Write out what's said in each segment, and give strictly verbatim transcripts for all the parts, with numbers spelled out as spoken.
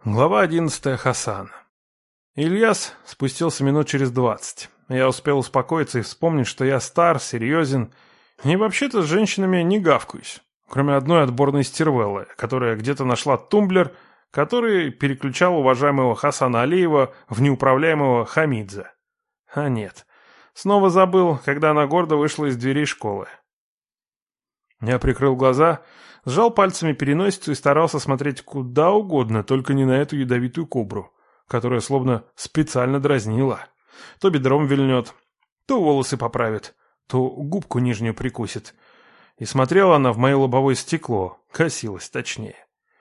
Глава одиннадцатая. Хасан. Ильяс спустился минут через двадцать. Я успел успокоиться и вспомнить, что я стар, серьезен, и вообще-то с женщинами не гавкаюсь, кроме одной отборной стервеллы, которая где-то нашла тумблер, который переключал уважаемого Хасана Алиева в неуправляемого Хамидзе. А нет, снова забыл, когда она гордо вышла из дверей школы. Я прикрыл глаза, сжал пальцами переносицу и старался смотреть куда угодно, только не на эту ядовитую кобру, которая словно специально дразнила. То бедром вильнет, то волосы поправит, то губку нижнюю прикусит. И смотрела она в мое лобовое стекло, косилась точнее.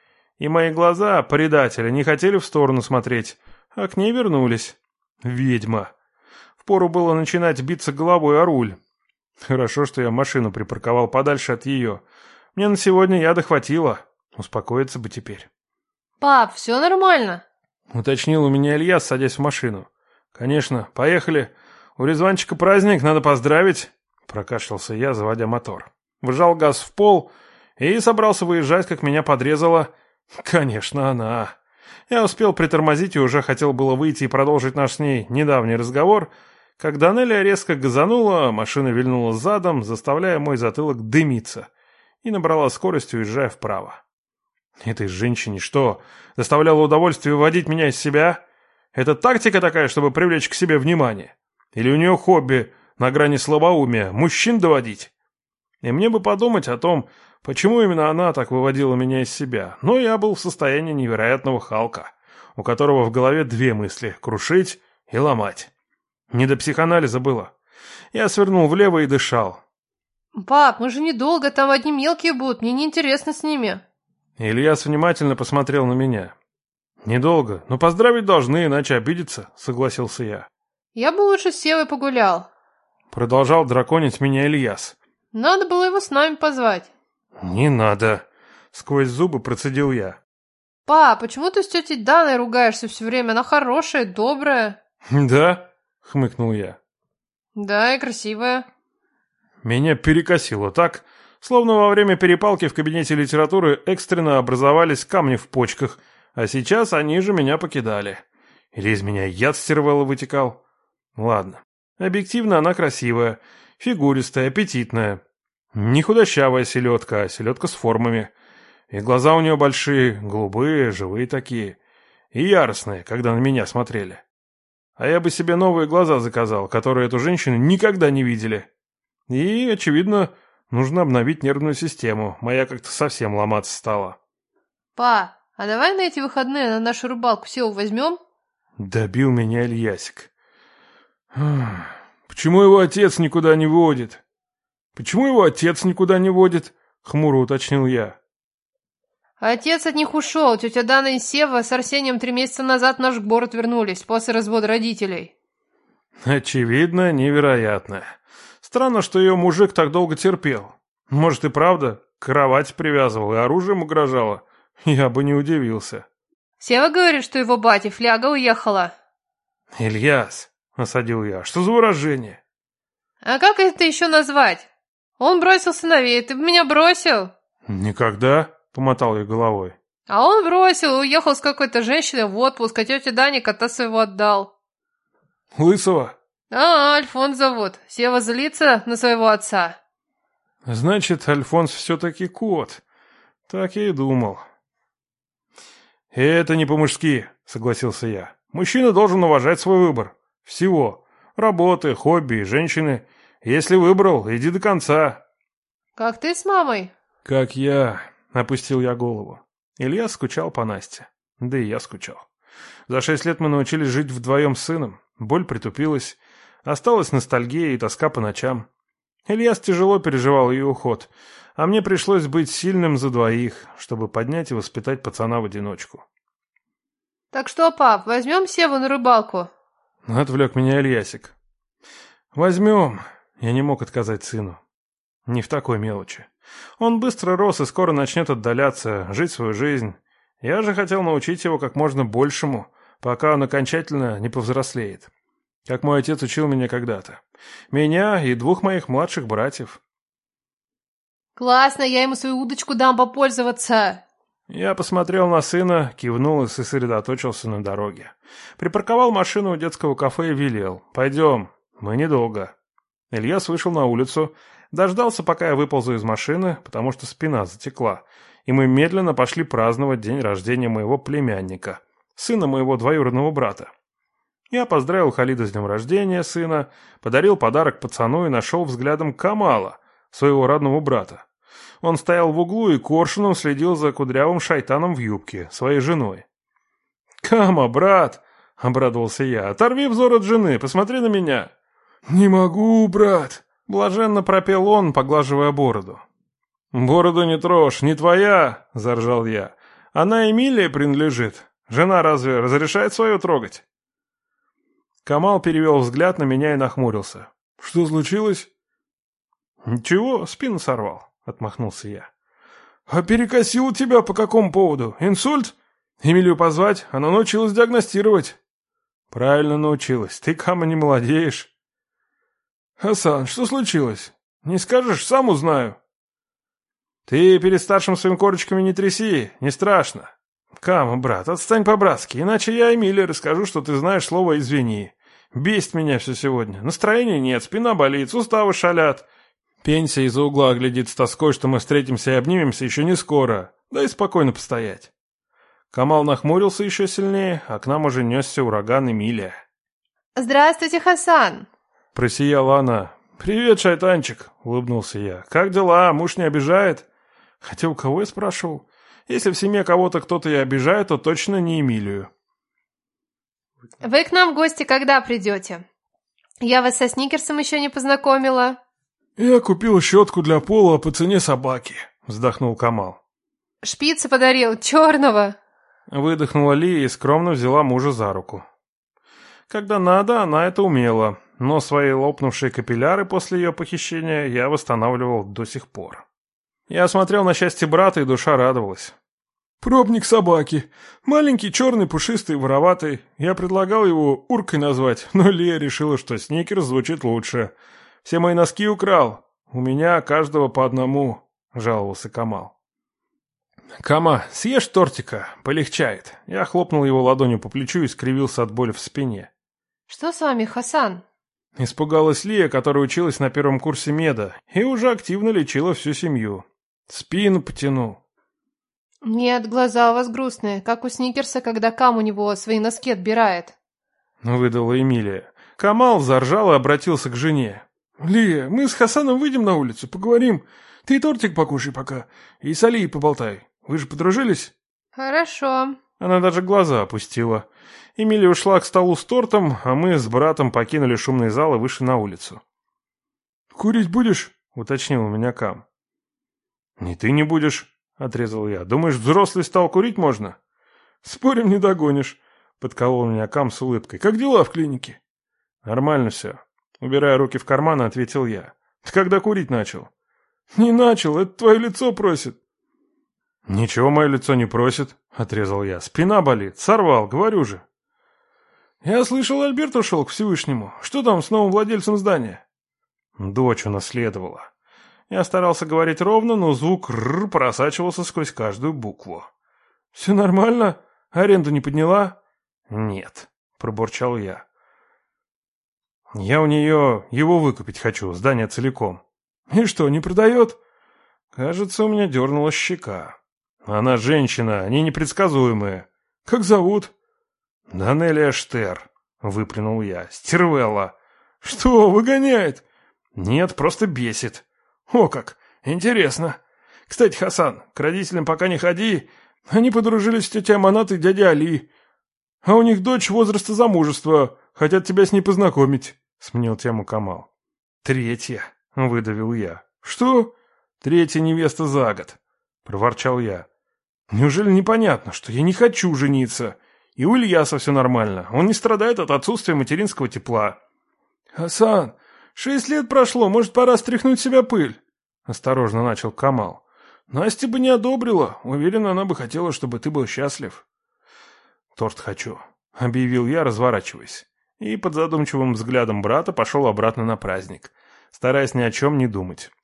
И мои глаза, предатели, не хотели в сторону смотреть, а к ней вернулись. Ведьма. Впору было начинать биться головой о руль. Хорошо, что я машину припарковал подальше от ее. Мне на сегодня яда хватило. Успокоиться бы теперь. «Пап, все нормально?» — уточнил у меня Ильяс, садясь в машину. «Конечно, поехали. У Резванчика праздник, надо поздравить», — прокашлялся я, заводя мотор. Вжал газ в пол и собрался выезжать, как меня подрезала. Конечно, она. Я успел притормозить и уже хотел было выйти и продолжить наш с ней недавний разговор, когда Неля резко газанула, машина вильнула задом, заставляя мой затылок дымиться, и набрала скорость, уезжая вправо. Этой женщине что, доставляло удовольствие выводить меня из себя? Это тактика такая, чтобы привлечь к себе внимание? Или у нее хобби на грани слабоумия мужчин доводить? И мне бы подумать о том, почему именно она так выводила меня из себя. Но я был в состоянии невероятного Халка, у которого в голове две мысли — крушить и ломать. Не до психоанализа было. Я свернул влево и дышал. «Пап, мы же недолго, там одни мелкие будут, мне неинтересно с ними». Ильяс внимательно посмотрел на меня. «Недолго, но поздравить должны, иначе обидится», — согласился я. «Я бы лучше с Севой погулял». Продолжал драконить меня Ильяс. «Надо было его с нами позвать». «Не надо», — сквозь зубы процедил я. «Пап, почему ты с тетей Даной ругаешься все время? Она хорошая, добрая». «Да?» — хмыкнул я. «Да, и красивая». Меня перекосило так, словно во время перепалки в кабинете литературы экстренно образовались камни в почках, а сейчас они же меня покидали. Или из меня яд стервелла вытекал. Ладно, объективно она красивая, фигуристая, аппетитная. Не худощавая селедка, а селедка с формами. И глаза у нее большие, голубые, живые такие. И яростные, когда на меня смотрели. А я бы себе новые глаза заказал, которые эту женщину никогда не видели. И, очевидно, нужно обновить нервную систему. Моя как-то совсем ломаться стала. «Па, а давай на эти выходные на нашу рыбалку Севу возьмем?» Добил меня Ильясик. Почему его отец никуда не водит? Почему его отец никуда не водит? Хмуро уточнил я. Отец от них ушел. Тетя Дана и Сева с Арсением три месяца назад в наш город вернулись после развода родителей. Очевидно, невероятно. Странно, что ее мужик так долго терпел. Может и правда, к кровати привязывал и оружием угрожала. Я бы не удивился. Сева говорит, что его батя фляга уехала. Ильяс, осадил я, что за выражение? А как это еще назвать? Он бросил сыновей, ты бы меня бросил? Никогда, помотал я головой. А он бросил, уехал с какой-то женщиной в отпуск, а тетя Дане кота своего отдал. Лысого? А, Альфонс зовут. Сева злится на своего отца. Значит, Альфонс все-таки кот. Так я и думал. Это не по-мужски, согласился я. Мужчина должен уважать свой выбор. Всего. Работы, хобби, женщины. Если выбрал, иди до конца. Как ты с мамой? Как я, опустил я голову. Илья скучал по Насте. Да и я скучал. За шесть лет мы научились жить вдвоем с сыном. Боль притупилась. Осталась ностальгия и тоска по ночам. Ильяс тяжело переживал ее уход, а мне пришлось быть сильным за двоих, чтобы поднять и воспитать пацана в одиночку. Так что, пап, возьмем Севу на рыбалку? Отвлек меня Ильясик. Возьмем. Я не мог отказать сыну. Не в такой мелочи. Он быстро рос и скоро начнет отдаляться, жить свою жизнь. Я же хотел научить его как можно большему, пока он окончательно не повзрослеет. Как мой отец учил меня когда-то. Меня и двух моих младших братьев. Классно, я ему свою удочку дам попользоваться. Я посмотрел на сына, кивнул и сосредоточился на дороге. Припарковал машину у детского кафе и велел. «Пойдем, мы недолго». Ильяс вышел на улицу, дождался, пока я выползу из машины, потому что спина затекла, и мы медленно пошли праздновать день рождения моего племянника, сына моего двоюродного брата. Я поздравил Халида с днем рождения сына, подарил подарок пацану и нашел взглядом Камала, своего родного брата. Он стоял в углу и коршуном следил за кудрявым шайтаном в юбке, своей женой. «Кама, брат!» — обрадовался я. «Оторви взор от жены, посмотри на меня!» «Не могу, брат!» — блаженно пропел он, поглаживая бороду. «Бороду не трожь, не твоя!» — заржал я. «Она Эмилии принадлежит. Жена разве разрешает свою трогать?» Камал перевел взгляд на меня и нахмурился. «Что случилось?» «Ничего, спину сорвал», — отмахнулся я. «А перекосил тебя по какому поводу? Инсульт? Эмилию позвать? Она научилась диагностировать». «Правильно научилась. Ты, Кама, не молодеешь». «Хасан, что случилось? Не скажешь, сам узнаю». «Ты перед старшим своими корочками не тряси, не страшно. Кама, брат, отстань по-братски, иначе я Эмилии расскажу, что ты знаешь слово «извини». Бесит меня все сегодня. Настроения нет, спина болит, суставы шалят. Пенсия из-за угла глядит с тоской, что мы встретимся и обнимемся еще не скоро. Дай спокойно постоять». Камал нахмурился еще сильнее, а к нам уже несся ураган Эмилия. «Здравствуйте, Хасан!» Просияла она. «Привет, шайтанчик!» — улыбнулся я. «Как дела? Муж не обижает?» Хотя у кого я спрашивал? Если в семье кого-то кто-то и обижает, то точно не Эмилию. «Вы к нам в гости когда придете? Я вас со Сникерсом еще не познакомила». «Я купил щетку для пола по цене собаки», — вздохнул Камал. «Шпица подарил, черного». Выдохнула Лия и скромно взяла мужа за руку. Когда надо, она это умела, но свои лопнувшие капилляры после ее похищения я восстанавливал до сих пор. Я смотрел на счастье брата, и душа радовалась. «Пробник собаки. Маленький, черный, пушистый, вороватый. Я предлагал его Уркой назвать, но Лия решила, что Сникерс звучит лучше. Все мои носки украл. У меня каждого по одному», — жаловался Камал. «Кама, съешь тортика, полегчает». Я хлопнул его ладонью по плечу и скривился от боли в спине. «Что с вами, Хасан?» Испугалась Лия, которая училась на первом курсе меда и уже активно лечила всю семью. Спину потянул. «Нет, глаза у вас грустные, как у Сникерса, когда Кам у него свои носки отбирает». Выдала Эмилия. Камал заржал и обратился к жене. «Лия, мы с Хасаном выйдем на улицу, поговорим. Ты тортик покушай пока и с Алией поболтай. Вы же подружились?» «Хорошо». Она даже глаза опустила. Эмилия ушла к столу с тортом, а мы с братом покинули шумный зал и вышли на улицу. «Курить будешь?» — уточнил у меня Кам. «Не ты не будешь», — отрезал я. «Думаешь, взрослый стал курить можно?» «Спорим, не догонишь», — подколол меня Кам с улыбкой. «Как дела в клинике?» «Нормально все». Убирая руки в карманы, ответил я. «Ты когда курить начал?» «Не начал, это твое лицо просит». «Ничего мое лицо не просит», — отрезал я. «Спина болит, сорвал, говорю же». «Я слышал, Альберт ушел к Всевышнему. Что там с новым владельцем здания?» «Дочь унаследовала». Я старался говорить ровно, но звук «р» просачивался сквозь каждую букву. «Все нормально? Аренду не подняла?» «Нет», — пробурчал я. «Я у нее его выкупить хочу, здание целиком». «И что, не продает?» Кажется, у меня дернула щека. «Она женщина, они непредсказуемые». «Как зовут?» «Данелия Штер», — выплюнул я. «Стервелла». «Что, выгоняет?» «Нет, просто бесит». «О как! Интересно. Кстати, Хасан, к родителям пока не ходи. Они подружились с тетей Аманат и дядей Али. А у них дочь возраста замужества. Хотят тебя с ней познакомить», — сменил тему Камал. «Третья», — выдавил я. «Что?» «Третья невеста за год», — проворчал я. «Неужели непонятно, что я не хочу жениться? И у Ильяса все нормально. Он не страдает от отсутствия материнского тепла». «Хасан, шесть лет прошло, может, пора стряхнуть с себя пыль?» — осторожно начал Камал. «Настя бы не одобрила. Уверена, она бы хотела, чтобы ты был счастлив». «Торт хочу», — объявил я, разворачиваясь. И под задумчивым взглядом брата пошел обратно на праздник, стараясь ни о чем не думать.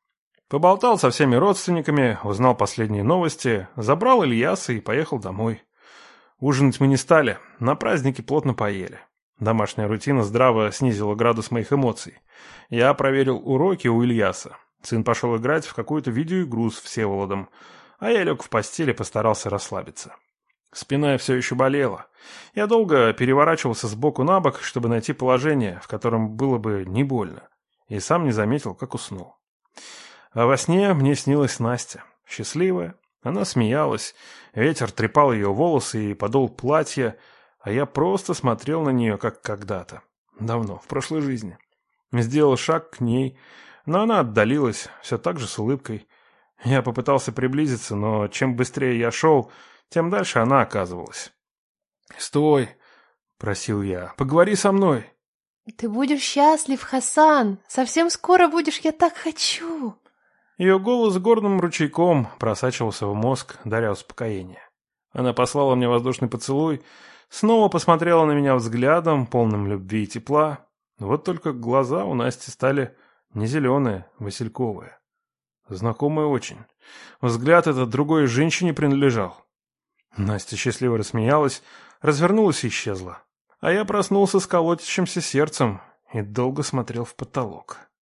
Поболтал со всеми родственниками, узнал последние новости, забрал Ильяса и поехал домой. Ужинать мы не стали, на празднике плотно поели. Домашняя рутина здраво снизила градус моих эмоций. Я проверил уроки у Ильяса. Сын пошел играть в какую-то видеоигру с Всеволодом, а я лег в постели и постарался расслабиться. Спина все еще болела. Я долго переворачивался с боку на бок, чтобы найти положение, в котором было бы не больно, и сам не заметил, как уснул. А во сне мне снилась Настя, счастливая. Она смеялась, ветер трепал ее волосы и подол платья, а я просто смотрел на нее, как когда-то, давно, в прошлой жизни. Сделал шаг к ней, но она отдалилась, все так же с улыбкой. Я попытался приблизиться, но чем быстрее я шел, тем дальше она оказывалась. «Стой!» — просил я. «Поговори со мной!» «Ты будешь счастлив, Хасан! Совсем скоро будешь, я так хочу!» Ее голос горным ручейком просачивался в мозг, даря успокоение. Она послала мне воздушный поцелуй, снова посмотрела на меня взглядом, полным любви и тепла. Вот только глаза у Насти стали не зеленые, васильковые. Знакомые очень. Взгляд этот другой женщине принадлежал. Настя счастливо рассмеялась, развернулась и исчезла. А я проснулся с колотящимся сердцем и долго смотрел в потолок.